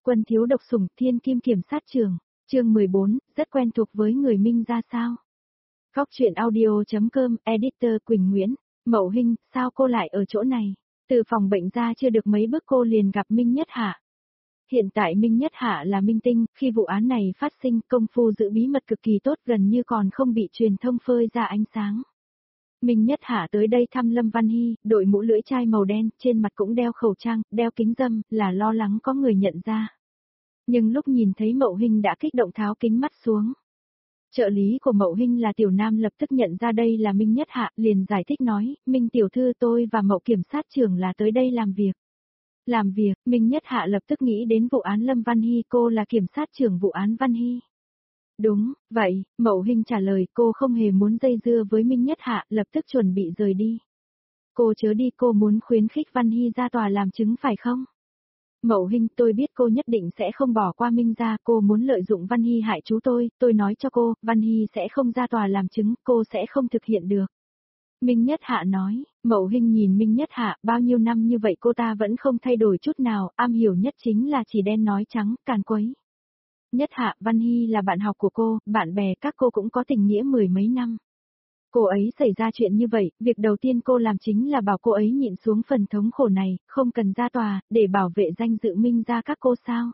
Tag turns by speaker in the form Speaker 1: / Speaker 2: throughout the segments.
Speaker 1: Quân thiếu độc sủng thiên kim kiểm sát trường, chương 14, rất quen thuộc với người Minh ra sao? Góc truyện audio.com, editor Quỳnh Nguyễn, Mậu Hinh, sao cô lại ở chỗ này? Từ phòng bệnh ra chưa được mấy bước cô liền gặp Minh Nhất Hạ. Hiện tại Minh Nhất Hạ là minh tinh, khi vụ án này phát sinh công phu giữ bí mật cực kỳ tốt gần như còn không bị truyền thông phơi ra ánh sáng. Minh Nhất Hạ tới đây thăm Lâm Văn Hy, đội mũ lưỡi chai màu đen, trên mặt cũng đeo khẩu trang, đeo kính râm, là lo lắng có người nhận ra. Nhưng lúc nhìn thấy Mậu Hinh đã kích động tháo kính mắt xuống. Trợ lý của Mậu Hinh là Tiểu Nam lập tức nhận ra đây là Minh Nhất Hạ, liền giải thích nói, Minh tiểu thư tôi và Mậu kiểm sát trưởng là tới đây làm việc. Làm việc, Minh Nhất Hạ lập tức nghĩ đến vụ án Lâm Văn Hy, cô là kiểm sát trưởng vụ án Văn Hy. Đúng, vậy, Mậu Hinh trả lời cô không hề muốn dây dưa với Minh Nhất Hạ, lập tức chuẩn bị rời đi. Cô chớ đi, cô muốn khuyến khích Văn Hy ra tòa làm chứng phải không? Mậu Hinh, tôi biết cô nhất định sẽ không bỏ qua Minh ra, cô muốn lợi dụng Văn Hy hại chú tôi nói cho cô, Văn Hy sẽ không ra tòa làm chứng, cô sẽ không thực hiện được. Minh Nhất Hạ nói, Mậu Hinh nhìn Minh Nhất Hạ, bao nhiêu năm như vậy cô ta vẫn không thay đổi chút nào, am hiểu nhất chính là chỉ đen nói trắng, càn quấy. Nhất Hạ, Văn Hy là bạn học của cô, bạn bè các cô cũng có tình nghĩa mười mấy năm. Cô ấy xảy ra chuyện như vậy, việc đầu tiên cô làm chính là bảo cô ấy nhịn xuống phần thống khổ này, không cần ra tòa, để bảo vệ danh dự Minh ra các cô sao.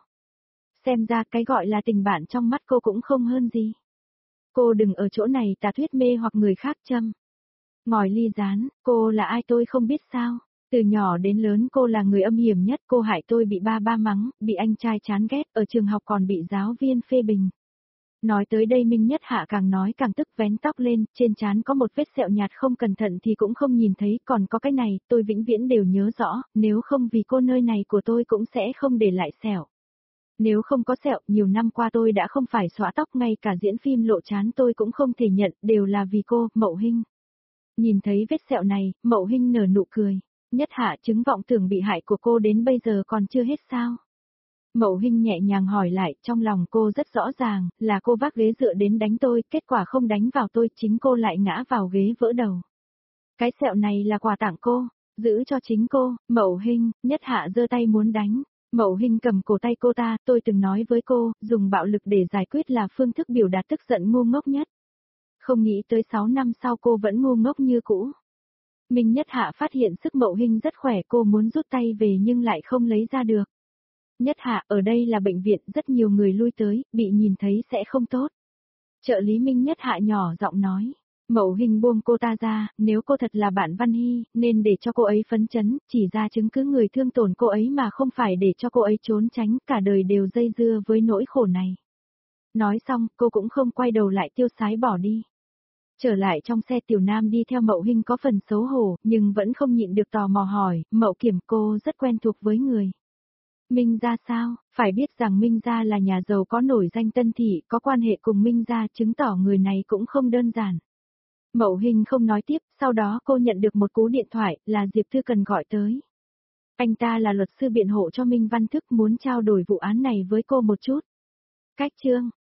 Speaker 1: Xem ra cái gọi là tình bạn trong mắt cô cũng không hơn gì. Cô đừng ở chỗ này tà thuyết mê hoặc người khác châm. Ngòi ly rán, cô là ai tôi không biết sao. Từ nhỏ đến lớn cô là người âm hiểm nhất, cô hại tôi bị ba mắng, bị anh trai chán ghét, ở trường học còn bị giáo viên phê bình. Nói tới đây Minh Nhất Hạ càng nói càng tức, vén tóc lên, trên trán có một vết sẹo nhạt không cẩn thận thì cũng không nhìn thấy, còn có cái này, tôi vĩnh viễn đều nhớ rõ, nếu không vì cô nơi này của tôi cũng sẽ không để lại sẹo. Nếu không có sẹo, nhiều năm qua tôi đã không phải xõa tóc, ngay cả diễn phim lộ trán tôi cũng không thể nhận, đều là vì cô, Mậu Hinh. Nhìn thấy vết sẹo này, Mậu Hinh nở nụ cười. Nhất Hạ, chứng vọng tưởng bị hại của cô đến bây giờ còn chưa hết sao? Mậu Hinh nhẹ nhàng hỏi lại, trong lòng cô rất rõ ràng, là cô vác ghế dựa đến đánh tôi, kết quả không đánh vào tôi, chính cô lại ngã vào ghế vỡ đầu. Cái sẹo này là quà tặng cô, giữ cho chính cô. Mậu Hinh. Nhất Hạ giơ tay muốn đánh. Mậu Hinh cầm cổ tay cô ta, tôi từng nói với cô, dùng bạo lực để giải quyết là phương thức biểu đạt tức giận ngu ngốc nhất. Không nghĩ tới 6 năm sau cô vẫn ngu ngốc như cũ. Minh Nhất Hạ phát hiện sức Mậu Hinh rất khỏe, cô muốn rút tay về nhưng lại không lấy ra được. Nhất Hạ, ở đây là bệnh viện, rất nhiều người lui tới, bị nhìn thấy sẽ không tốt. Trợ lý Minh Nhất Hạ nhỏ giọng nói. Mậu Hinh buông cô ta ra, nếu cô thật là bạn Văn Hy, nên để cho cô ấy phấn chấn, chỉ ra chứng cứ người thương tổn cô ấy mà không phải để cho cô ấy trốn tránh, cả đời đều dây dưa với nỗi khổ này. Nói xong, cô cũng không quay đầu lại tiêu sái bỏ đi. Trở lại trong xe Tiểu Nam đi theo Mậu Hinh có phần xấu hổ, nhưng vẫn không nhịn được tò mò hỏi, Mậu kiểm, cô rất quen thuộc với người. Minh gia sao? Phải biết rằng Minh gia là nhà giàu có nổi danh Tân Thị, có quan hệ cùng Minh gia, chứng tỏ người này cũng không đơn giản. Mậu Hinh không nói tiếp, sau đó cô nhận được một cú điện thoại, là Diệp Thư Cần gọi tới. Anh ta là luật sư biện hộ cho Minh Văn Thức, muốn trao đổi vụ án này với cô một chút. Cách chương.